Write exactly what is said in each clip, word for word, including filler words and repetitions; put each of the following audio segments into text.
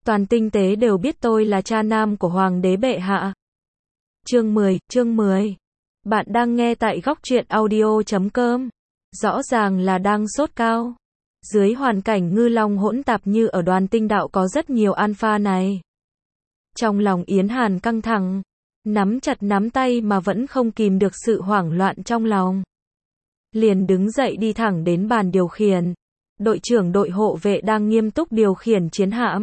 Toàn tinh tế đều biết tôi là cha nam của Hoàng đế bệ hạ. Chương mười, chương mười. Bạn đang nghe tại góc truyện audio chấm com. Rõ ràng là đang sốt cao. Dưới hoàn cảnh ngư long hỗn tạp như ở Đoàn Tinh Đạo có rất nhiều alpha này. Trong lòng Yến Hàn căng thẳng, nắm chặt nắm tay mà vẫn không kìm được sự hoảng loạn trong lòng. Liền đứng dậy đi thẳng đến bàn điều khiển. Đội trưởng đội hộ vệ đang nghiêm túc điều khiển chiến hạm.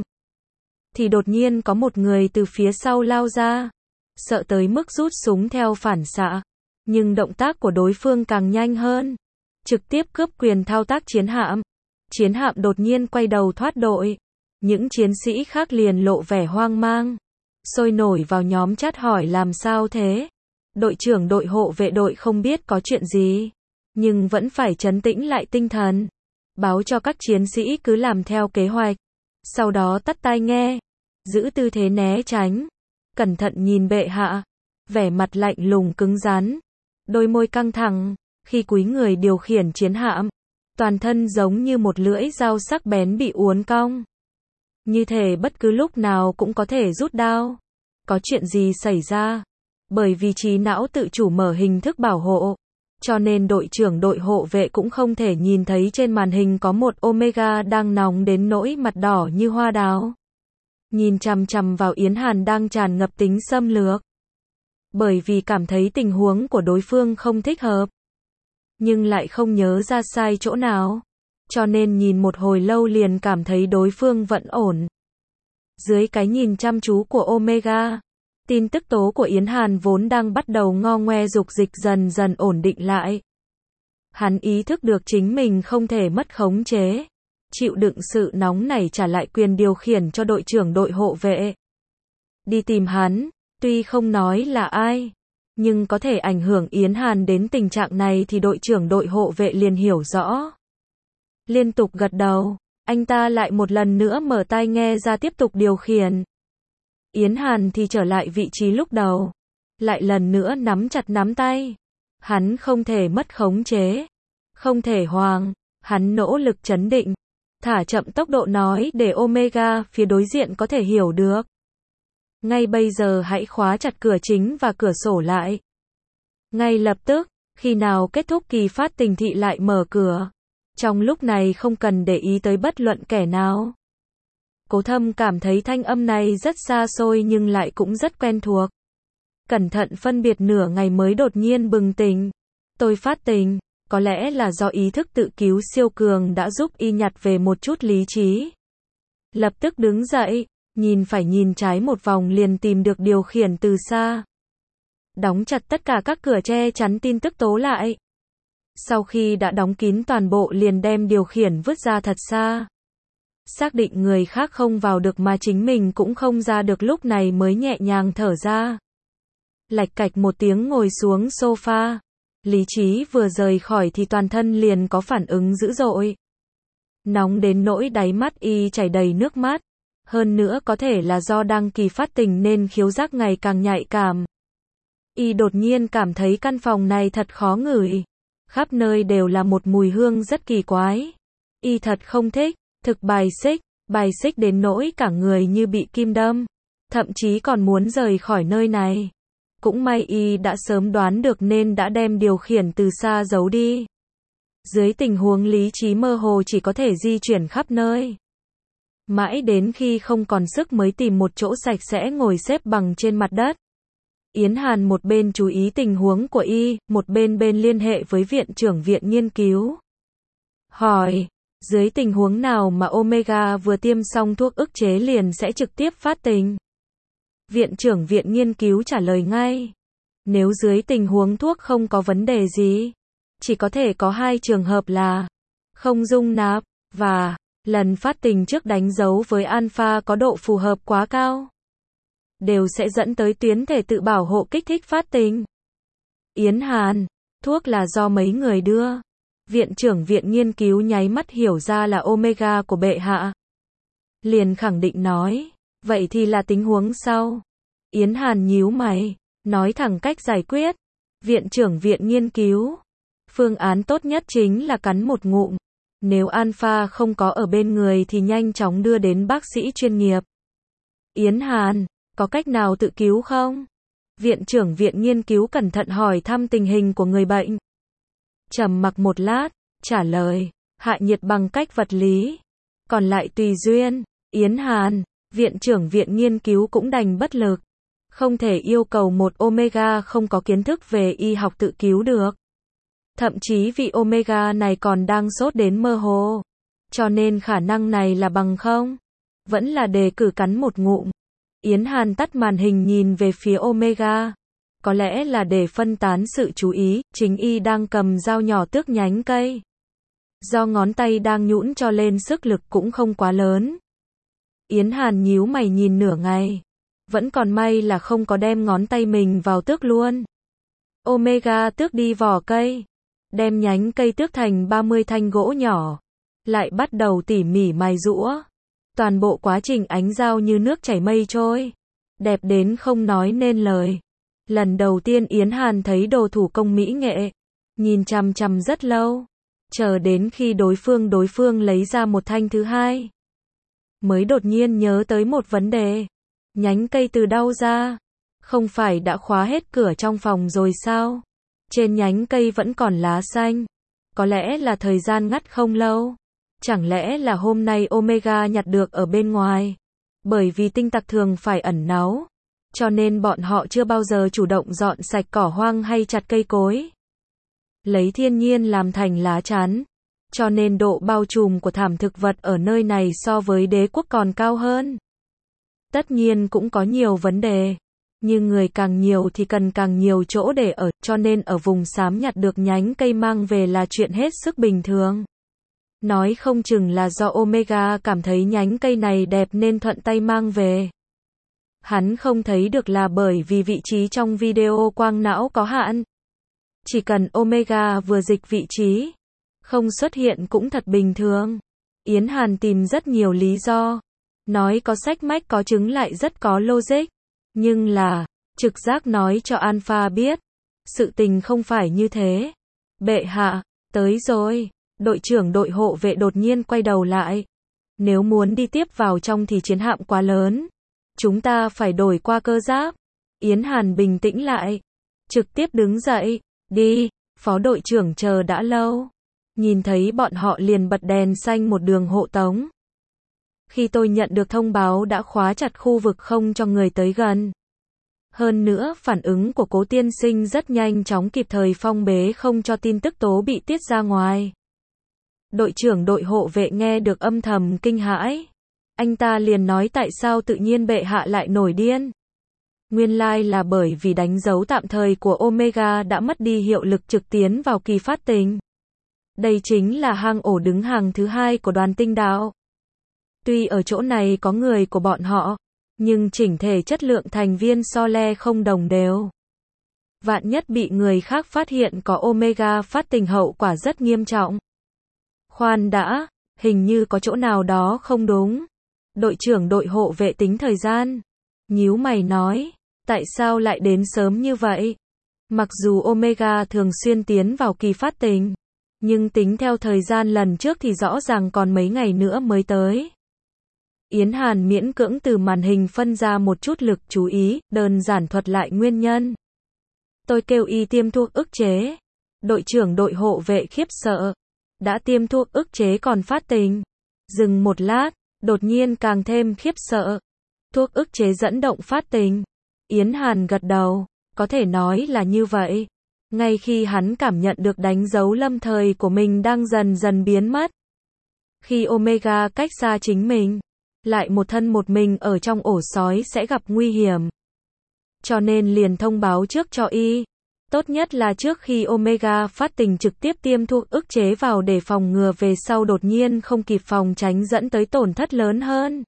Thì đột nhiên có một người từ phía sau lao ra. Sợ tới mức rút súng theo phản xạ. Nhưng động tác của đối phương càng nhanh hơn. Trực tiếp cướp quyền thao tác chiến hạm. Chiến hạm đột nhiên quay đầu thoát đội. Những chiến sĩ khác liền lộ vẻ hoang mang. Sôi nổi vào nhóm chat hỏi làm sao thế. Đội trưởng đội hộ vệ đội không biết có chuyện gì. Nhưng vẫn phải trấn tĩnh lại tinh thần. Báo cho các chiến sĩ cứ làm theo kế hoạch. Sau đó tắt tai nghe. Giữ tư thế né tránh. Cẩn thận nhìn bệ hạ. Vẻ mặt lạnh lùng cứng rắn. Đôi môi căng thẳng. Khi cúi người điều khiển chiến hạm. Toàn thân giống như một lưỡi dao sắc bén bị uốn cong. Như thể bất cứ lúc nào cũng có thể rút đao. Có chuyện gì xảy ra? Bởi vì trí não tự chủ mở hình thức bảo hộ. Cho nên đội trưởng đội hộ vệ cũng không thể nhìn thấy trên màn hình có một Omega đang nóng đến nỗi mặt đỏ như hoa đào. Nhìn chằm chằm vào Yến Hàn đang tràn ngập tính xâm lược. Bởi vì cảm thấy tình huống của đối phương không thích hợp. Nhưng lại không nhớ ra sai chỗ nào. Cho nên nhìn một hồi lâu liền cảm thấy đối phương vẫn ổn. Dưới cái nhìn chăm chú của Omega, tin tức tố của Yến Hàn vốn đang bắt đầu ngo ngoe dục dịch dần dần ổn định lại. Hắn ý thức được chính mình không thể mất khống chế. Chịu đựng sự nóng nảy trả lại quyền điều khiển cho đội trưởng đội hộ vệ. Đi tìm hắn, tuy không nói là ai, nhưng có thể ảnh hưởng Yến Hàn đến tình trạng này thì đội trưởng đội hộ vệ liền hiểu rõ. Liên tục gật đầu, anh ta lại một lần nữa mở tai nghe ra tiếp tục điều khiển. Yến Hàn thì trở lại vị trí lúc đầu. Lại lần nữa nắm chặt nắm tay. Hắn không thể mất khống chế. Không thể hoang. Hắn nỗ lực trấn định. Thả chậm tốc độ nói để Omega phía đối diện có thể hiểu được. Ngay bây giờ hãy khóa chặt cửa chính và cửa sổ lại. Ngay lập tức, khi nào kết thúc kỳ phát tình thị lại mở cửa. Trong lúc này không cần để ý tới bất luận kẻ nào. Cố Thâm cảm thấy thanh âm này rất xa xôi nhưng lại cũng rất quen thuộc. Cẩn thận phân biệt nửa ngày mới đột nhiên bừng tỉnh. Tôi phát tình, có lẽ là do ý thức tự cứu siêu cường đã giúp y nhặt về một chút lý trí. Lập tức đứng dậy, nhìn phải nhìn trái một vòng liền tìm được điều khiển từ xa. Đóng chặt tất cả các cửa che chắn tin tức tố lại. Sau khi đã đóng kín toàn bộ liền đem điều khiển vứt ra thật xa. Xác định người khác không vào được mà chính mình cũng không ra được lúc này mới nhẹ nhàng thở ra. Lạch cạch một tiếng ngồi xuống sofa. Lý trí vừa rời khỏi thì toàn thân liền có phản ứng dữ dội. Nóng đến nỗi đáy mắt y chảy đầy nước mắt. Hơn nữa có thể là do đang kỳ phát tình nên khiếu giác ngày càng nhạy cảm. Y đột nhiên cảm thấy căn phòng này thật khó ngửi. Khắp nơi đều là một mùi hương rất kỳ quái. Y thật không thích. Thực bài xích, bài xích đến nỗi cả người như bị kim đâm, thậm chí còn muốn rời khỏi nơi này. Cũng may y đã sớm đoán được nên đã đem điều khiển từ xa giấu đi. Dưới tình huống lý trí mơ hồ chỉ có thể di chuyển khắp nơi. Mãi đến khi không còn sức mới tìm một chỗ sạch sẽ ngồi xếp bằng trên mặt đất. Yến Hàn một bên chú ý tình huống của y, một bên bên liên hệ với viện trưởng viện nghiên cứu. Hỏi. Dưới tình huống nào mà Omega vừa tiêm xong thuốc ức chế liền sẽ trực tiếp phát tình? Viện trưởng viện nghiên cứu trả lời ngay. Nếu dưới tình huống thuốc không có vấn đề gì, chỉ có thể có hai trường hợp là không dung nạp, và lần phát tình trước đánh dấu với alpha có độ phù hợp quá cao. Đều sẽ dẫn tới tuyến thể tự bảo hộ kích thích phát tình. Yến Hàn, thuốc là do mấy người đưa. Viện trưởng viện nghiên cứu nháy mắt hiểu ra là Omega của bệ hạ. Liền khẳng định nói, vậy thì là tình huống sau. Yến Hàn nhíu mày, nói thẳng cách giải quyết. Viện trưởng viện nghiên cứu, phương án tốt nhất chính là cắn một ngụm. Nếu alpha không có ở bên người thì nhanh chóng đưa đến bác sĩ chuyên nghiệp. Yến Hàn, có cách nào tự cứu không? Viện trưởng viện nghiên cứu cẩn thận hỏi thăm tình hình của người bệnh. Trầm mặc một lát, trả lời, hạ nhiệt bằng cách vật lý. Còn lại tùy duyên. Yến Hàn, viện trưởng viện nghiên cứu cũng đành bất lực. Không thể yêu cầu một Omega không có kiến thức về y học tự cứu được. Thậm chí vị Omega này còn đang sốt đến mơ hồ. Cho nên khả năng này là bằng không? Vẫn là đề cử cắn một ngụm. Yến Hàn tắt màn hình nhìn về phía Omega. Có lẽ là để phân tán sự chú ý, chính y đang cầm dao nhỏ tước nhánh cây. Do ngón tay đang nhũn cho lên sức lực cũng không quá lớn. Yến Hàn nhíu mày nhìn nửa ngày. Vẫn còn may là không có đem ngón tay mình vào tước luôn. Omega tước đi vỏ cây. Đem nhánh cây tước thành ba mươi thanh gỗ nhỏ. Lại bắt đầu tỉ mỉ mài giũa. Toàn bộ quá trình ánh dao như nước chảy mây trôi. Đẹp đến không nói nên lời. Lần đầu tiên Yến Hàn thấy đồ thủ công mỹ nghệ. Nhìn chằm chằm rất lâu. Chờ đến khi đối phương đối phương lấy ra một thanh thứ hai. Mới đột nhiên nhớ tới một vấn đề. Nhánh cây từ đâu ra? Không phải đã khóa hết cửa trong phòng rồi sao? Trên nhánh cây vẫn còn lá xanh. Có lẽ là thời gian ngắt không lâu. Chẳng lẽ là hôm nay Omega nhặt được ở bên ngoài? Bởi vì tinh tặc thường phải ẩn náu. Cho nên bọn họ chưa bao giờ chủ động dọn sạch cỏ hoang hay chặt cây cối. Lấy thiên nhiên làm thành lá chắn. Cho nên độ bao trùm của thảm thực vật ở nơi này so với đế quốc còn cao hơn. Tất nhiên cũng có nhiều vấn đề. Nhưng người càng nhiều thì cần càng nhiều chỗ để ở, cho nên ở vùng xám nhặt được nhánh cây mang về là chuyện hết sức bình thường. Nói không chừng là do Omega cảm thấy nhánh cây này đẹp nên thuận tay mang về. Hắn không thấy được là bởi vì vị trí trong video quang não có hạn. Chỉ cần Omega vừa dịch vị trí, không xuất hiện cũng thật bình thường. Yến Hàn tìm rất nhiều lý do. Nói có sách mách có chứng lại rất có logic. Nhưng là, trực giác nói cho Alpha biết. Sự tình không phải như thế. Bệ hạ, tới rồi. Đội trưởng đội hộ vệ đột nhiên quay đầu lại. Nếu muốn đi tiếp vào trong thì chiến hạm quá lớn. Chúng ta phải đổi qua cơ giáp. Yến Hàn bình tĩnh lại. Trực tiếp đứng dậy. Đi, phó đội trưởng chờ đã lâu. Nhìn thấy bọn họ liền bật đèn xanh một đường hộ tống. Khi tôi nhận được thông báo đã khóa chặt khu vực không cho người tới gần. Hơn nữa, phản ứng của Cố tiên sinh rất nhanh chóng kịp thời phong bế không cho tin tức tố bị tiết ra ngoài. Đội trưởng đội hộ vệ nghe được âm thầm kinh hãi. Anh ta liền nói tại sao tự nhiên bệ hạ lại nổi điên. Nguyên lai là bởi vì đánh dấu tạm thời của Omega đã mất đi hiệu lực trực tiến vào kỳ phát tình. Đây chính là hang ổ đứng hàng thứ hai của đoàn tinh đạo. Tuy ở chỗ này có người của bọn họ, nhưng chỉnh thể chất lượng thành viên so le không đồng đều. Vạn nhất bị người khác phát hiện có Omega phát tình hậu quả rất nghiêm trọng. Khoan đã, hình như có chỗ nào đó không đúng. Đội trưởng đội hộ vệ tính thời gian. Nhíu mày nói, tại sao lại đến sớm như vậy? Mặc dù Omega thường xuyên tiến vào kỳ phát tình, nhưng tính theo thời gian lần trước thì rõ ràng còn mấy ngày nữa mới tới. Yến Hàn miễn cưỡng từ màn hình phân ra một chút lực chú ý, đơn giản thuật lại nguyên nhân. Tôi kêu y tiêm thuốc ức chế. Đội trưởng đội hộ vệ khiếp sợ. Đã tiêm thuốc ức chế còn phát tình. Dừng một lát, đột nhiên càng thêm khiếp sợ. Thuốc ức chế dẫn động phát tình. Yến Hàn gật đầu, có thể nói là như vậy. Ngay khi hắn cảm nhận được đánh dấu lâm thời của mình đang dần dần biến mất. Khi Omega cách xa chính mình, lại một thân một mình ở trong ổ sói sẽ gặp nguy hiểm. Cho nên liền thông báo trước cho y. Tốt nhất là trước khi Omega phát tình trực tiếp tiêm thuốc ức chế vào để phòng ngừa về sau đột nhiên không kịp phòng tránh dẫn tới tổn thất lớn hơn.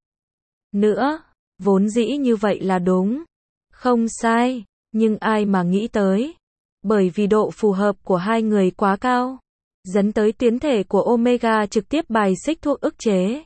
Nữa, vốn dĩ như vậy là đúng. Không sai, nhưng ai mà nghĩ tới. Bởi vì độ phù hợp của hai người quá cao, dẫn tới tuyến thể của Omega trực tiếp bài xích thuốc ức chế.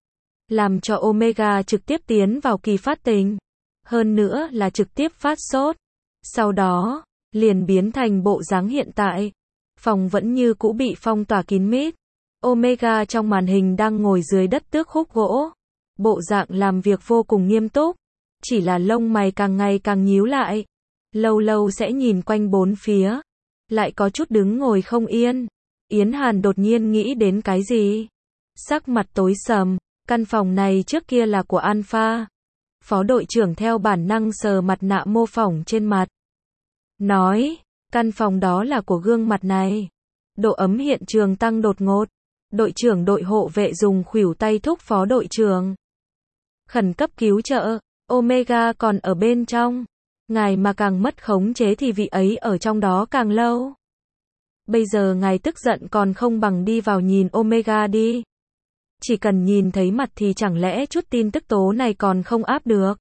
Làm cho Omega trực tiếp tiến vào kỳ phát tình. Hơn nữa là trực tiếp phát sốt. Sau đó, liền biến thành bộ dáng hiện tại. Phòng vẫn như cũ bị phong tỏa kín mít. Omega trong màn hình đang ngồi dưới đất tước khúc gỗ. Bộ dạng làm việc vô cùng nghiêm túc. chỉ là lông mày càng ngày càng nhíu lại, lâu lâu sẽ nhìn quanh bốn phía, lại có chút đứng ngồi không yên. Yến Hàn đột nhiên nghĩ đến cái gì, sắc mặt tối sầm, căn phòng này trước kia là của Alpha. Phó đội trưởng theo bản năng sờ mặt nạ mô phỏng trên mặt, nói, căn phòng đó là của gương mặt này. Độ ấm hiện trường tăng đột ngột. Đội trưởng đội hộ vệ dùng khuỷu tay thúc phó đội trưởng. Khẩn cấp cứu trợ, Omega còn ở bên trong. Ngài mà càng mất khống chế thì vị ấy ở trong đó càng lâu. Bây giờ ngài tức giận còn không bằng đi vào nhìn Omega đi. Chỉ cần nhìn thấy mặt thì chẳng lẽ chút tin tức tố này còn không áp được.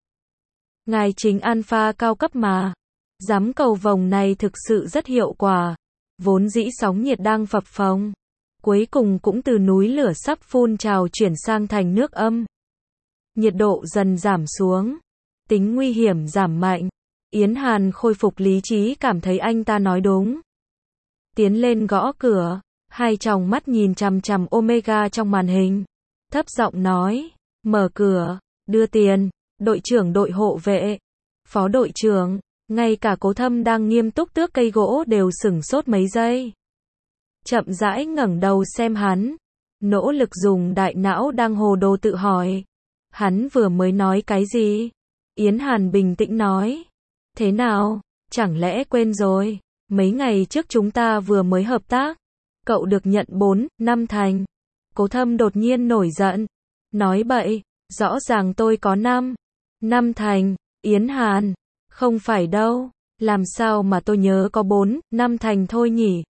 Ngài chính Alpha cao cấp mà. Giám cầu vồng này thực sự rất hiệu quả. Vốn dĩ sóng nhiệt đang phập phồng, cuối cùng cũng từ núi lửa sắp phun trào chuyển sang thành nước âm. Nhiệt độ dần giảm xuống, tính nguy hiểm giảm mạnh. Yến Hàn khôi phục lý trí, cảm thấy anh ta nói đúng. Tiến lên gõ cửa, hai tròng mắt nhìn chằm chằm Omega trong màn hình. Thấp giọng nói, mở cửa, đưa tiền. Đội trưởng đội hộ vệ, phó đội trưởng, ngay cả Cố Thâm đang nghiêm túc tước cây gỗ đều sửng sốt mấy giây. Chậm rãi ngẩng đầu xem hắn, nỗ lực dùng đại não đang hồ đồ tự hỏi. Hắn vừa mới nói cái gì? Yến Hàn bình tĩnh nói. Thế nào? Chẳng lẽ quên rồi? Mấy ngày trước chúng ta vừa mới hợp tác. Cậu được nhận bốn, năm thành. Cố Thâm đột nhiên nổi giận. Nói bậy, rõ ràng tôi có năm, năm thành. Yến Hàn, không phải đâu. Làm sao mà tôi nhớ có bốn, năm thành thôi nhỉ?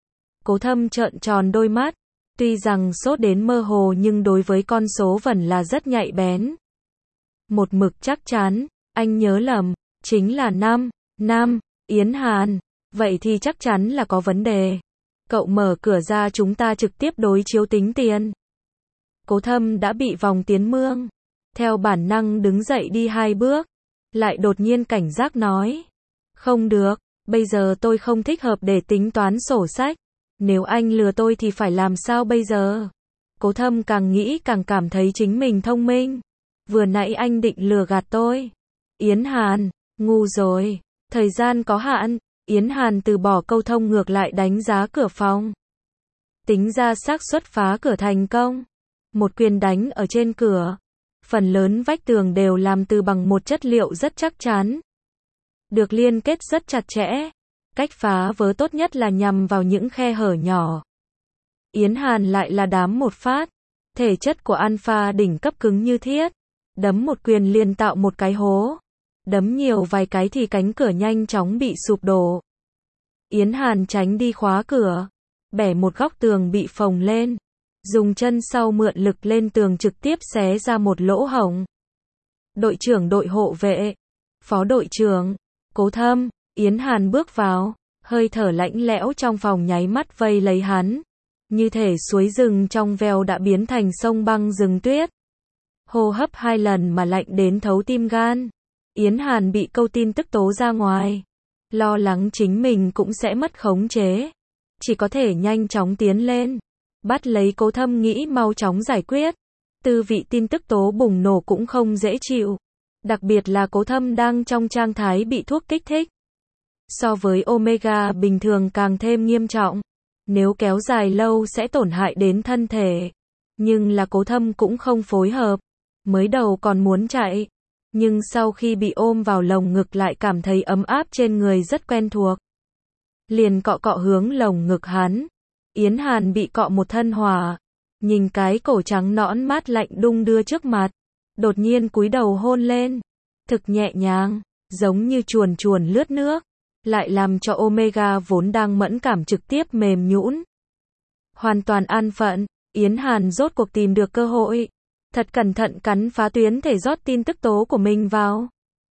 Cố Thâm trợn tròn đôi mắt. Tuy rằng sốt đến mơ hồ nhưng đối với con số vẩn là rất nhạy bén. Một mực chắc chắn, anh nhớ lầm, chính là năm, năm. Yến Hàn, vậy thì chắc chắn là có vấn đề. Cậu mở cửa ra chúng ta trực tiếp đối chiếu tính tiền. Cố Thâm đã bị vòng tiến mương. Theo bản năng đứng dậy đi hai bước. Lại đột nhiên cảnh giác nói. Không được, bây giờ tôi không thích hợp để tính toán sổ sách. Nếu anh lừa tôi thì phải làm sao bây giờ? Cố Thâm càng nghĩ càng cảm thấy chính mình thông minh. Vừa nãy anh định lừa gạt tôi. Yến Hàn, ngu rồi. Thời gian có hạn. Yến Hàn từ bỏ câu thông ngược lại đánh giá cửa phòng. Tính ra xác suất phá cửa thành công. Một quyền đánh ở trên cửa. Phần lớn vách tường đều làm từ bằng một chất liệu rất chắc chắn. Được liên kết rất chặt chẽ. Cách phá vỡ tốt nhất là nhằm vào những khe hở nhỏ. Yến Hàn lại là đám một phát. Thể chất của Alpha đỉnh cấp cứng như thiết. Đấm một quyền liền tạo một cái hố. Đấm nhiều vài cái thì cánh cửa nhanh chóng bị sụp đổ. Yến Hàn tránh đi khóa cửa. Bẻ một góc tường bị phồng lên. Dùng chân sau mượn lực lên tường trực tiếp xé ra một lỗ hổng. Đội trưởng đội hộ vệ. Phó đội trưởng. Cố Thâm. Yến Hàn bước vào. Hơi thở lạnh lẽo trong phòng nháy mắt vây lấy hắn. Như thể suối rừng trong veo đã biến thành sông băng rừng tuyết. Hô hấp hai lần mà lạnh đến thấu tim gan. Yến Hàn bị câu tin tức tố ra ngoài. Lo lắng chính mình cũng sẽ mất khống chế. Chỉ có thể nhanh chóng tiến lên. Bắt lấy Cố Thâm nghĩ mau chóng giải quyết. Tư vị tin tức tố bùng nổ cũng không dễ chịu. Đặc biệt là Cố Thâm đang trong trạng thái bị thuốc kích thích. So với Omega bình thường càng thêm nghiêm trọng. Nếu kéo dài lâu sẽ tổn hại đến thân thể. Nhưng là Cố Thâm cũng không phối hợp. Mới đầu còn muốn chạy. Nhưng sau khi bị ôm vào lồng ngực lại cảm thấy ấm áp trên người rất quen thuộc. Liền cọ cọ hướng lồng ngực hắn. Yến Hàn bị cọ một thân hỏa. Nhìn cái cổ trắng nõn mát lạnh đung đưa trước mặt. Đột nhiên cúi đầu hôn lên. Thực nhẹ nhàng. Giống như chuồn chuồn lướt nước. Lại làm cho Omega vốn đang mẫn cảm trực tiếp mềm nhũn. Hoàn toàn an phận. Yến Hàn rốt cuộc tìm được cơ hội. Thật cẩn thận cắn phá tuyến thể rót tin tức tố của mình vào.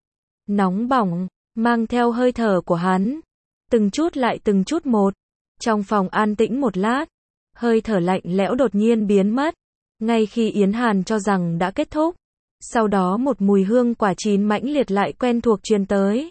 Nóng bỏng, mang theo hơi thở của hắn. Từng chút lại từng chút một. Trong phòng an tĩnh một lát. Hơi thở lạnh lẽo đột nhiên biến mất. Ngay khi Yến Hàn cho rằng đã kết thúc. Sau đó một mùi hương quả chín mãnh liệt lại quen thuộc truyền tới.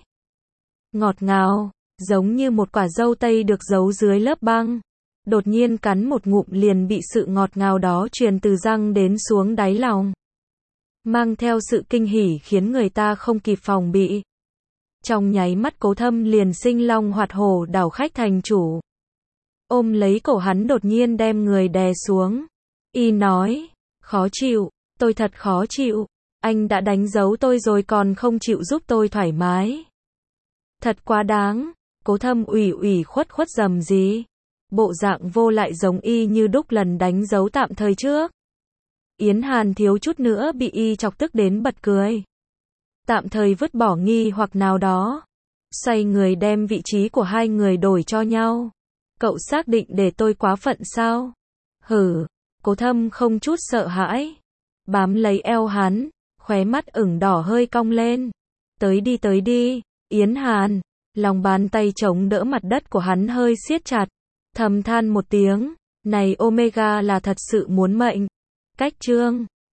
Ngọt ngào, giống như một quả dâu tây được giấu dưới lớp băng. Đột nhiên cắn một ngụm liền bị sự ngọt ngào đó truyền từ răng đến xuống đáy lòng. mang theo sự kinh hỉ khiến người ta không kịp phòng bị. Trong nháy mắt Cố Thâm liền sinh long hoạt hổ đảo khách thành chủ. Ôm lấy cổ hắn đột nhiên đem người đè xuống. Y nói, khó chịu, tôi thật khó chịu. Anh đã đánh dấu tôi rồi còn không chịu giúp tôi thoải mái. Thật quá đáng. Cố Thâm ủy ủy khuất khuất rầm rì. Bộ dạng vô lại giống y như đúc lần đánh dấu tạm thời trước. Yến Hàn thiếu chút nữa bị y chọc tức đến bật cười. Tạm thời vứt bỏ nghi hoặc nào đó. Xoay người đem vị trí của hai người đổi cho nhau. Cậu xác định để tôi quá phận sao? Hử, Cố Thâm không chút sợ hãi. Bám lấy eo hắn, khóe mắt ửng đỏ hơi cong lên. Tới đi tới đi, Yến Hàn. Lòng bàn tay chống đỡ mặt đất của hắn hơi siết chặt. Thầm than một tiếng, này Omega là thật sự muốn mệnh. Cách chương